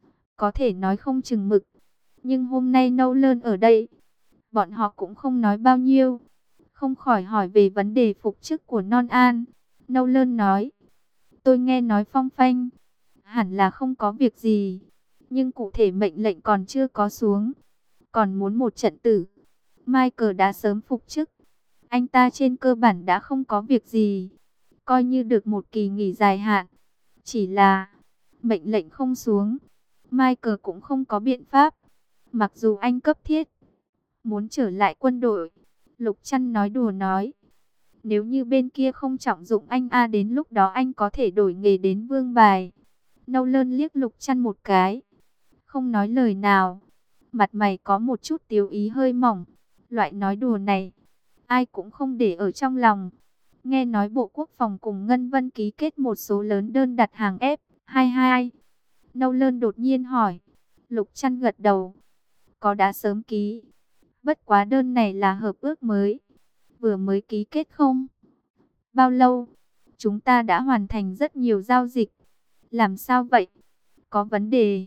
có thể nói không chừng mực. Nhưng hôm nay Nolan ở đây, bọn họ cũng không nói bao nhiêu. Không khỏi hỏi về vấn đề phục chức của Non An. Nolan nói, tôi nghe nói Phong phanh, hẳn là không có việc gì. Nhưng cụ thể mệnh lệnh còn chưa có xuống. Còn muốn một trận tử. Michael đã sớm phục chức. Anh ta trên cơ bản đã không có việc gì. Coi như được một kỳ nghỉ dài hạn. Chỉ là mệnh lệnh không xuống, Michael cũng không có biện pháp. Mặc dù anh cấp thiết muốn trở lại quân đội. Lục Trăn nói đùa nói, nếu như bên kia không trọng dụng anh đến lúc đó anh có thể đổi nghề đến vương bài. Nolan liếc Lục Trăn một cái, không nói lời nào. Mặt mày có một chút tiếu ý hơi mỏng. Loại nói đùa này, ai cũng không để ở trong lòng. Nghe nói Bộ Quốc phòng cùng Ngân Vân ký kết một số lớn đơn đặt hàng F-22. Nolan đột nhiên hỏi. Lục Trăn gật đầu. Có đã sớm ký. Bất quá đơn này là hợp ước mới. Vừa mới ký kết không bao lâu. Chúng ta đã hoàn thành rất nhiều giao dịch. Làm sao vậy? Có vấn đề.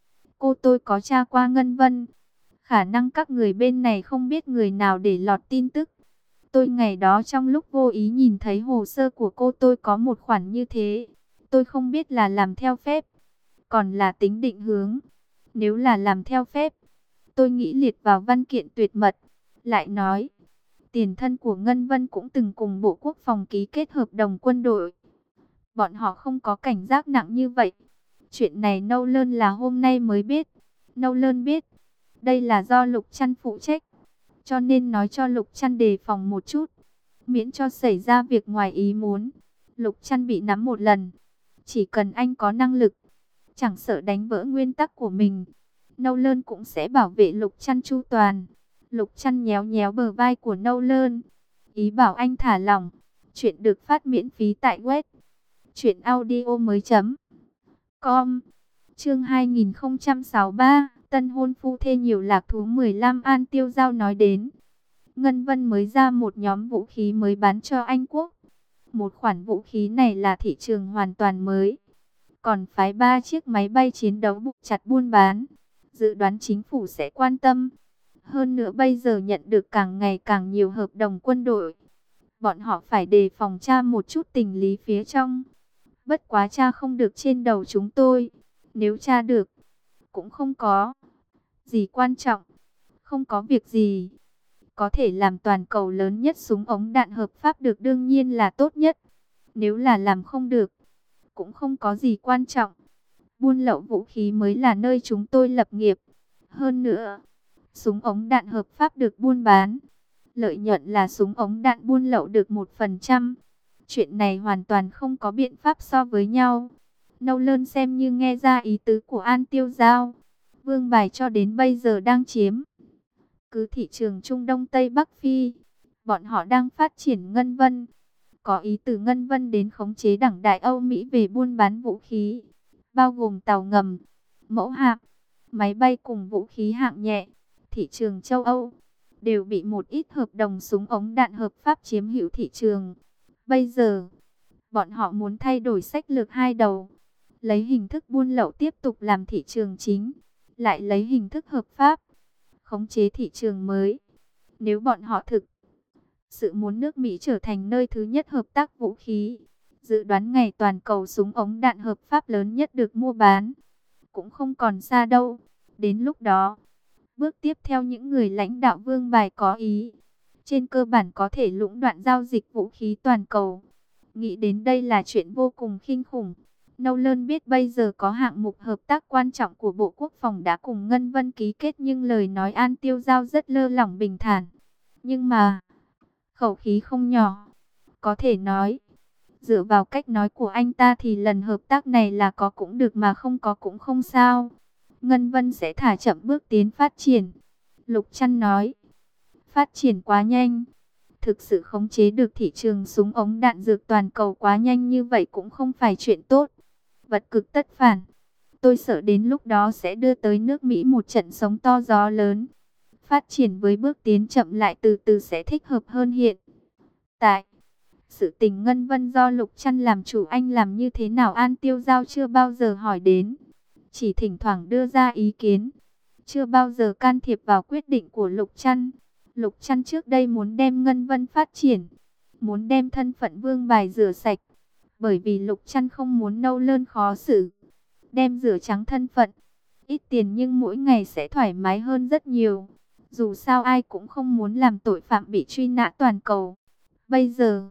Tôi có tra qua Ngân Vân. Khả năng các người bên này không biết người nào để lọt tin tức. Tôi ngày đó trong lúc vô ý nhìn thấy hồ sơ của tôi có một khoản như thế. Tôi không biết là làm theo phép, còn là tính định hướng. Nếu là làm theo phép, tôi nghĩ liệt vào văn kiện tuyệt mật. Lại nói, tiền thân của Ngân Vân cũng từng cùng Bộ Quốc phòng ký kết hợp đồng quân đội. Bọn họ không có cảnh giác nặng như vậy. Chuyện này Nolan là hôm nay mới biết. Nolan biết, đây là do Lục Trăn phụ trách. Cho nên nói cho Lục Trăn đề phòng một chút, miễn cho xảy ra việc ngoài ý muốn. Lục Trăn bị nắm một lần, chỉ cần anh có năng lực, chẳng sợ đánh vỡ nguyên tắc của mình, Nolan cũng sẽ bảo vệ Lục Trăn chu toàn. Lục Trăn nhéo nhéo bờ vai của Nolan, ý bảo anh thả lỏng. Chuyện được phát miễn phí tại web truyệnaudiomoi.com. Chương 2063, tân hôn phu thê nhiều lạc thú 15. An Tiêu Giao nói đến, Ngân Vân mới ra một nhóm vũ khí mới bán cho Anh Quốc. Một khoản vũ khí này là thị trường hoàn toàn mới. Còn phái 3 chiếc máy bay chiến đấu buộc chặt buôn bán. Dự đoán chính phủ sẽ quan tâm. Hơn nữa bây giờ nhận được càng ngày càng nhiều hợp đồng quân đội. Bọn họ phải đề phòng tra một chút tình lý phía trong. Bất quá tra không được trên đầu chúng tôi. Nếu tra được, cũng không có gì quan trọng. Không có việc gì. Có thể làm toàn cầu lớn nhất súng ống đạn hợp pháp được đương nhiên là tốt nhất. Nếu là làm không được, cũng không có gì quan trọng. Buôn lậu vũ khí mới là nơi chúng tôi lập nghiệp. Hơn nữa, súng ống đạn hợp pháp được buôn bán, lợi nhuận là súng ống đạn buôn lậu được 1%. Chuyện này hoàn toàn không có biện pháp so với nhau. Nolan xem như nghe ra ý tứ của An Tiêu Giao. Vương bài cho đến bây giờ đang chiếm cứ thị trường Trung Đông Tây Bắc Phi. Bọn họ đang phát triển Ngân Vân. Có ý từ Ngân Vân đến khống chế đảng Đại Âu Mỹ về buôn bán vũ khí, bao gồm tàu ngầm, mẫu hạm, máy bay cùng vũ khí hạng nhẹ. Thị trường châu Âu đều bị một ít hợp đồng súng ống đạn hợp pháp chiếm hữu thị trường. Bây giờ, bọn họ muốn thay đổi sách lược hai đầu. Lấy hình thức buôn lậu tiếp tục làm thị trường chính, lại lấy hình thức hợp pháp khống chế thị trường mới. Nếu bọn họ thực sự muốn nước Mỹ trở thành nơi thứ nhất hợp tác vũ khí, dự đoán ngày toàn cầu súng ống đạn hợp pháp lớn nhất được mua bán cũng không còn xa đâu. Đến lúc đó, bước tiếp theo những người lãnh đạo vương bài có ý, trên cơ bản có thể lũng đoạn giao dịch vũ khí toàn cầu. Nghĩ đến đây là chuyện vô cùng kinh khủng. Nolan biết bây giờ có hạng mục hợp tác quan trọng của Bộ Quốc phòng đã cùng Ngân Vân ký kết, nhưng lời nói An Tiêu Giao rất lơ lỏng bình thản. Nhưng mà, khẩu khí không nhỏ. Có thể nói, dựa vào cách nói của anh ta thì lần hợp tác này là có cũng được mà không có cũng không sao. Ngân Vân sẽ thả chậm bước tiến phát triển. Lục Trăn nói, phát triển quá nhanh. Thực sự khống chế được thị trường súng ống đạn dược toàn cầu quá nhanh như vậy cũng không phải chuyện tốt. Vật cực tất phản. Tôi sợ đến lúc đó sẽ đưa tới nước Mỹ một trận sóng to gió lớn. phát triển với bước tiến chậm lại từ từ sẽ thích hợp hơn hiện tại. Sự tình Ngân Vân do Lục Trăn làm chủ, anh làm như thế nào An Tiêu Giao chưa bao giờ hỏi đến, chỉ thỉnh thoảng đưa ra ý kiến, chưa bao giờ can thiệp vào quyết định của Lục Trăn. Lục Trăn trước đây muốn đem Ngân Vân phát triển, muốn đem thân phận vương bài rửa sạch, bởi vì Lục Trăn không muốn nâu lơn khó xử, đem rửa trắng thân phận. Ít tiền nhưng mỗi ngày sẽ thoải mái hơn rất nhiều. Dù sao ai cũng không muốn làm tội phạm bị truy nã toàn cầu. Bây giờ,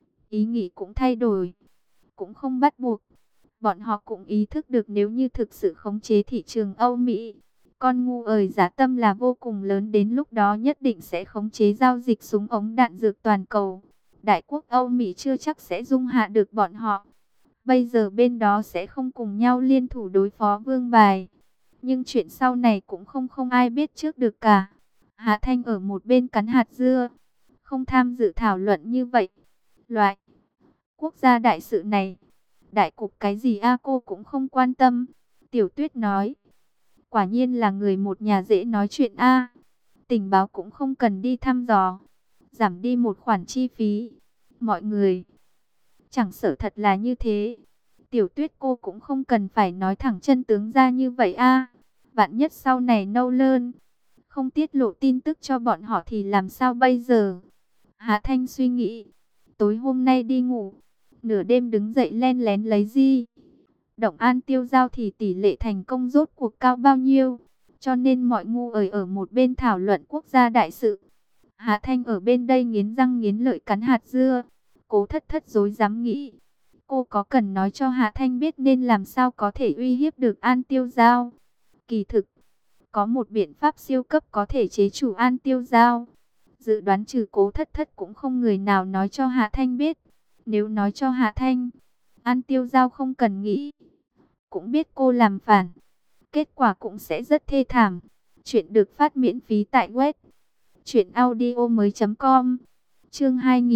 ý nghĩ cũng thay đổi, cũng không bắt buộc. Bọn họ cũng ý thức được nếu như thực sự khống chế thị trường Âu Mỹ, con ngu ơi giá tâm là vô cùng lớn, đến lúc đó nhất định sẽ khống chế giao dịch súng ống đạn dược toàn cầu. Đại quốc Âu Mỹ chưa chắc sẽ dung hạ được bọn họ. Bây giờ bên đó sẽ không cùng nhau liên thủ đối phó vương bài. Nhưng chuyện sau này cũng không ai biết trước được cả. Hạ Thanh ở một bên cắn hạt dưa, không tham dự thảo luận như vậy. Loại quốc gia đại sự này, đại cục cái gì cô cũng không quan tâm. Tiểu Tuyết nói, quả nhiên là người một nhà dễ nói chuyện tình báo cũng không cần đi thăm dò, giảm đi một khoản chi phí. Mọi người chẳng sợ thật là như thế. Tiểu Tuyết cô cũng không cần phải nói thẳng chân tướng ra như vậy vạn nhất sau này nâu lơn không tiết lộ tin tức cho bọn họ thì làm sao bây giờ? Hạ Thanh suy nghĩ, tối hôm nay đi ngủ, nửa đêm đứng dậy len lén lấy di động An Tiêu Giao thì tỷ lệ thành công rốt cuộc cao bao nhiêu? Cho nên mọi ngu ở một bên thảo luận quốc gia đại sự. Hạ Thanh ở bên đây nghiến răng nghiến lợi cắn hạt dưa. Cố Thất Thất rối rắm nghĩ, cô có cần nói cho Hạ Thanh biết nên làm sao có thể uy hiếp được An Tiêu Giao? Kỳ thực, có một biện pháp siêu cấp có thể chế chủ An Tiêu Giao. Dự đoán trừ Cố Thất Thất cũng không người nào nói cho Hạ Thanh biết. Nếu nói cho Hạ Thanh, An Tiêu Giao không cần nghĩ, cũng biết cô làm phản. Kết quả cũng sẽ rất thê thảm. Chuyện được phát miễn phí tại web truyệnaudiomoi.com. Chương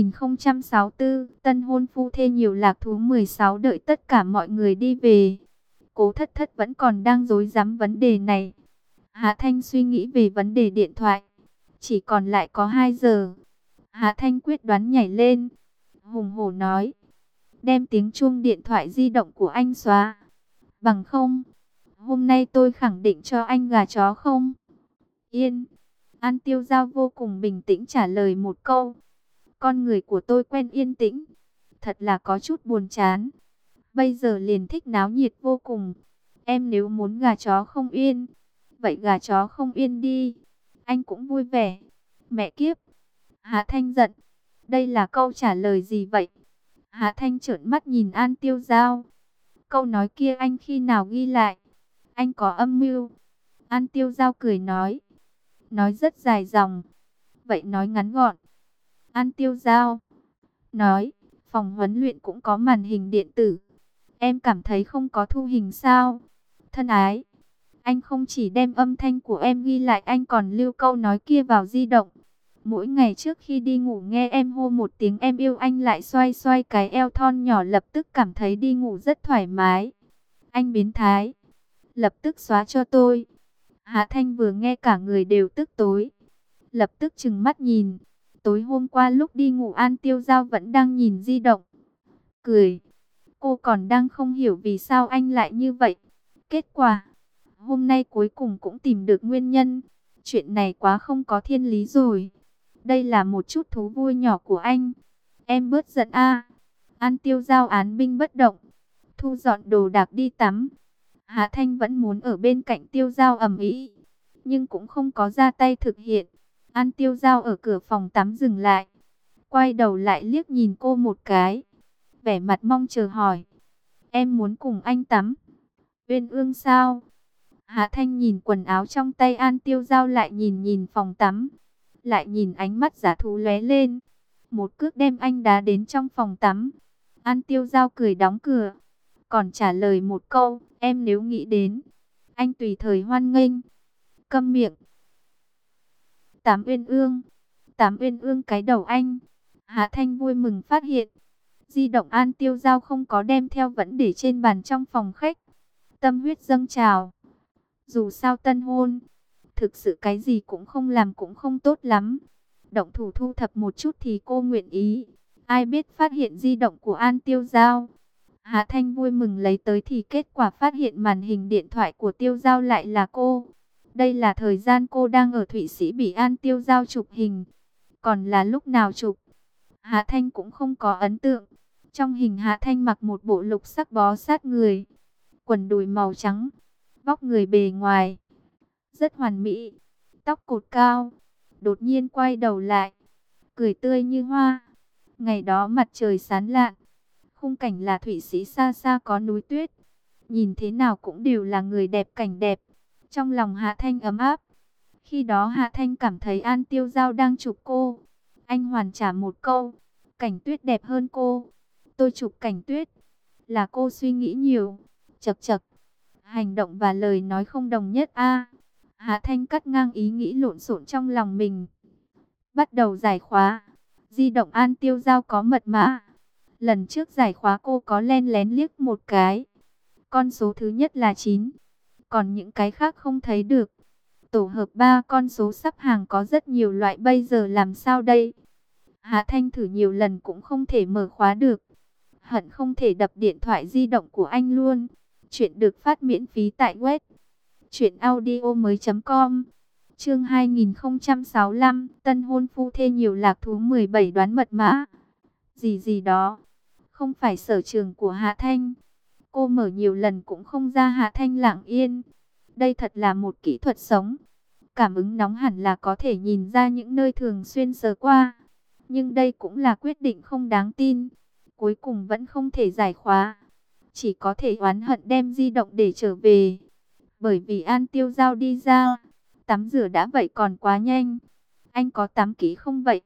2064, tân hôn phu thê nhiều lạc thú 16. Đợi tất cả mọi người đi về, Cố Thất Thất vẫn còn đang rối rắm vấn đề này. Hạ Thanh suy nghĩ về vấn đề điện thoại. Chỉ còn lại có 2 giờ. Hạ Thanh quyết đoán nhảy lên, hùng hổ nói, đem tiếng chuông điện thoại di động của anh xóa. Bằng không, hôm nay tôi khẳng định cho anh gà chó không yên. An Tiêu Giao vô cùng bình tĩnh trả lời một câu. Con người của tôi quen yên tĩnh, thật là có chút buồn chán. Bây giờ liền thích náo nhiệt vô cùng. Em nếu muốn gà chó không yên, vậy gà chó không yên đi. Anh cũng vui vẻ. Mẹ kiếp. Hạ Thanh giận. Đây là câu trả lời gì vậy? Hạ Thanh trợn mắt nhìn An Tiêu Giao. Câu nói kia anh khi nào ghi lại? Anh có âm mưu. An Tiêu Giao cười nói. Nói rất dài dòng. Vậy nói ngắn gọn. An Tiêu Giao nói, phòng huấn luyện cũng có màn hình điện tử. Em cảm thấy không có thu hình sao? Thân ái, anh không chỉ đem âm thanh của em ghi lại, anh còn lưu câu nói kia vào di động. Mỗi ngày trước khi đi ngủ nghe em hô một tiếng em yêu anh lại xoay xoay cái eo thon nhỏ, lập tức cảm thấy đi ngủ rất thoải mái. Anh biến thái. Lập tức xóa cho tôi. Hạ Thanh vừa nghe cả người đều tức tối. Lập tức trừng mắt nhìn. Tối hôm qua lúc đi ngủ An Tiêu Giao vẫn đang nhìn di động. Cười. Cô còn đang không hiểu vì sao anh lại như vậy. Kết quả, hôm nay cuối cùng cũng tìm được nguyên nhân. Chuyện này quá không có thiên lý rồi. Đây là một chút thú vui nhỏ của anh. Em bớt giận An Tiêu Giao án binh bất động, thu dọn đồ đạc đi tắm. Hạ Thanh vẫn muốn ở bên cạnh Tiêu Giao ầm ĩ, nhưng cũng không có ra tay thực hiện. An Tiêu Giao ở cửa phòng tắm dừng lại, quay đầu lại liếc nhìn cô một cái, vẻ mặt mong chờ hỏi, em muốn cùng anh tắm uyên ương sao? Hạ Thanh nhìn quần áo trong tay An Tiêu Giao, lại nhìn nhìn phòng tắm, lại nhìn ánh mắt giả thú lóe lên, một cước đem anh đá đến trong phòng tắm. An Tiêu Giao cười đóng cửa, còn trả lời một câu, em nếu nghĩ đến, anh tùy thời hoan nghênh. Câm miệng. Tám uyên ương cái đầu anh. Hạ Thanh vui mừng phát hiện, di động An Tiêu Giao không có đem theo, vẫn để trên bàn trong phòng khách. Tâm huyết dâng trào. Dù sao tân hôn, Thực sự cái gì cũng không làm cũng không tốt lắm. Động thủ thu thập một chút thì cô nguyện ý. Ai biết phát hiện di động của An Tiêu Giao. Hạ Thanh vui mừng lấy tới thì kết quả phát hiện màn hình điện thoại của Tiêu Giao lại là cô. Đây là thời gian cô đang ở Thụy Sĩ bị An Tiêu Giao chụp hình. Còn là lúc nào chụp, Hạ Thanh cũng không có ấn tượng. Trong hình Hạ Thanh mặc một bộ lục sắc bó sát người, quần đùi màu trắng, vóc người bề ngoài rất hoàn mỹ, tóc cột cao, đột nhiên quay đầu lại, cười tươi như hoa. Ngày đó mặt trời sáng lạn, khung cảnh là Thụy Sĩ xa xa có núi tuyết, nhìn thế nào cũng đều là người đẹp cảnh đẹp. Trong lòng Hạ Thanh ấm áp. Khi đó Hạ Thanh cảm thấy An Tiêu Giao đang chụp cô. Anh hoàn trả một câu, cảnh tuyết đẹp hơn cô. Tôi chụp cảnh tuyết, là cô suy nghĩ nhiều. Chậc chậc, hành động và lời nói không đồng nhất a. Hạ Thanh cắt ngang ý nghĩ lộn xộn trong lòng mình. Bắt đầu giải khóa. Di động An Tiêu Giao có mật mã. Lần trước giải khóa cô có len lén liếc một cái. Con số thứ nhất là 9. Còn những cái khác không thấy được. Tổ hợp 3 con số sắp hàng có rất nhiều loại, bây giờ làm sao đây? Hạ Thanh thử nhiều lần cũng không thể mở khóa được. Hận không thể đập điện thoại di động của anh luôn. Chuyện được phát miễn phí tại web truyệnaudiomoi.com. Chương 2065, tân hôn phu thê nhiều lạc thú 17 đoán mật mã. Gì gì đó, không phải sở trường của Hạ Thanh. Cô mở nhiều lần cũng không ra Hạ Thanh lặng yên. Đây thật là một kỹ thuật sống. Cảm ứng nóng hẳn là có thể nhìn ra những nơi thường xuyên sờ qua. Nhưng đây cũng là quyết định không đáng tin. Cuối cùng vẫn không thể giải khóa. Chỉ có thể oán hận đem di động để trở về. Bởi vì An Tiêu Giao đi ra, tắm rửa đã vậy còn quá nhanh. Anh có tắm kỹ không vậy?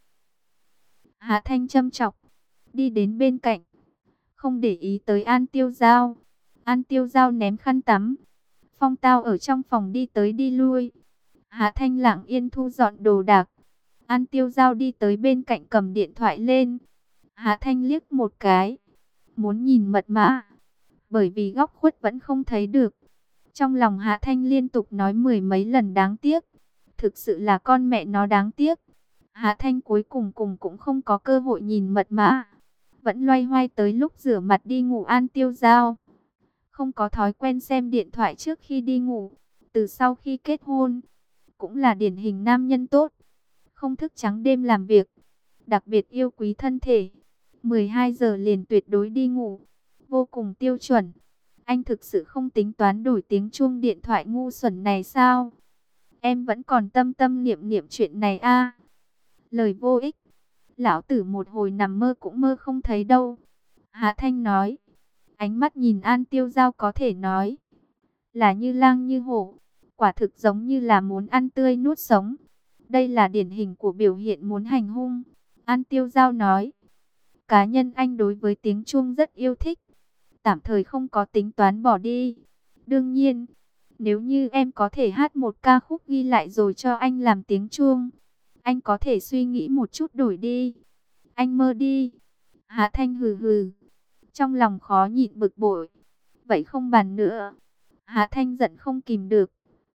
Hạ Thanh châm chọc, đi đến bên cạnh, không để ý tới An Tiêu Giao. An Tiêu Giao ném khăn tắm. Phong Tao ở trong phòng đi tới đi lui. Hạ Thanh lặng yên thu dọn đồ đạc. An Tiêu Giao đi tới bên cạnh cầm điện thoại lên. Hạ Thanh liếc một cái, muốn nhìn mật mã, bởi vì góc khuất vẫn không thấy được. Trong lòng Hạ Thanh liên tục nói mười mấy lần đáng tiếc. Thực sự là con mẹ nó đáng tiếc. Hạ Thanh cuối cùng cũng không có cơ hội nhìn mật mã. Vẫn loay hoay tới lúc rửa mặt đi ngủ. An Tiêu Giao không có thói quen xem điện thoại trước khi đi ngủ. Từ sau khi kết hôn, cũng là điển hình nam nhân tốt. Không thức trắng đêm làm việc, đặc biệt yêu quý thân thể. 12 giờ liền tuyệt đối đi ngủ, vô cùng tiêu chuẩn. Anh thực sự không tính toán đổi tiếng chuông điện thoại ngu xuẩn này sao? Em vẫn còn tâm tâm niệm niệm chuyện này a. Lời vô ích, lão tử một hồi nằm mơ cũng mơ không thấy đâu. Hạ Thanh nói, ánh mắt nhìn An Tiêu Giao có thể nói là như lang như hổ, quả thực giống như là muốn ăn tươi nuốt sống. Đây là điển hình của biểu hiện muốn hành hung. An Tiêu Giao nói, cá nhân anh đối với tiếng chuông rất yêu thích, tạm thời không có tính toán bỏ đi. Đương nhiên, nếu như em có thể hát một ca khúc ghi lại rồi cho anh làm tiếng chuông, anh có thể suy nghĩ một chút đổi đi. Anh mơ đi. Hạ Thanh hừ hừ, trong lòng khó nhịn bực bội. Vậy không bàn nữa. Hạ Thanh giận không kìm được,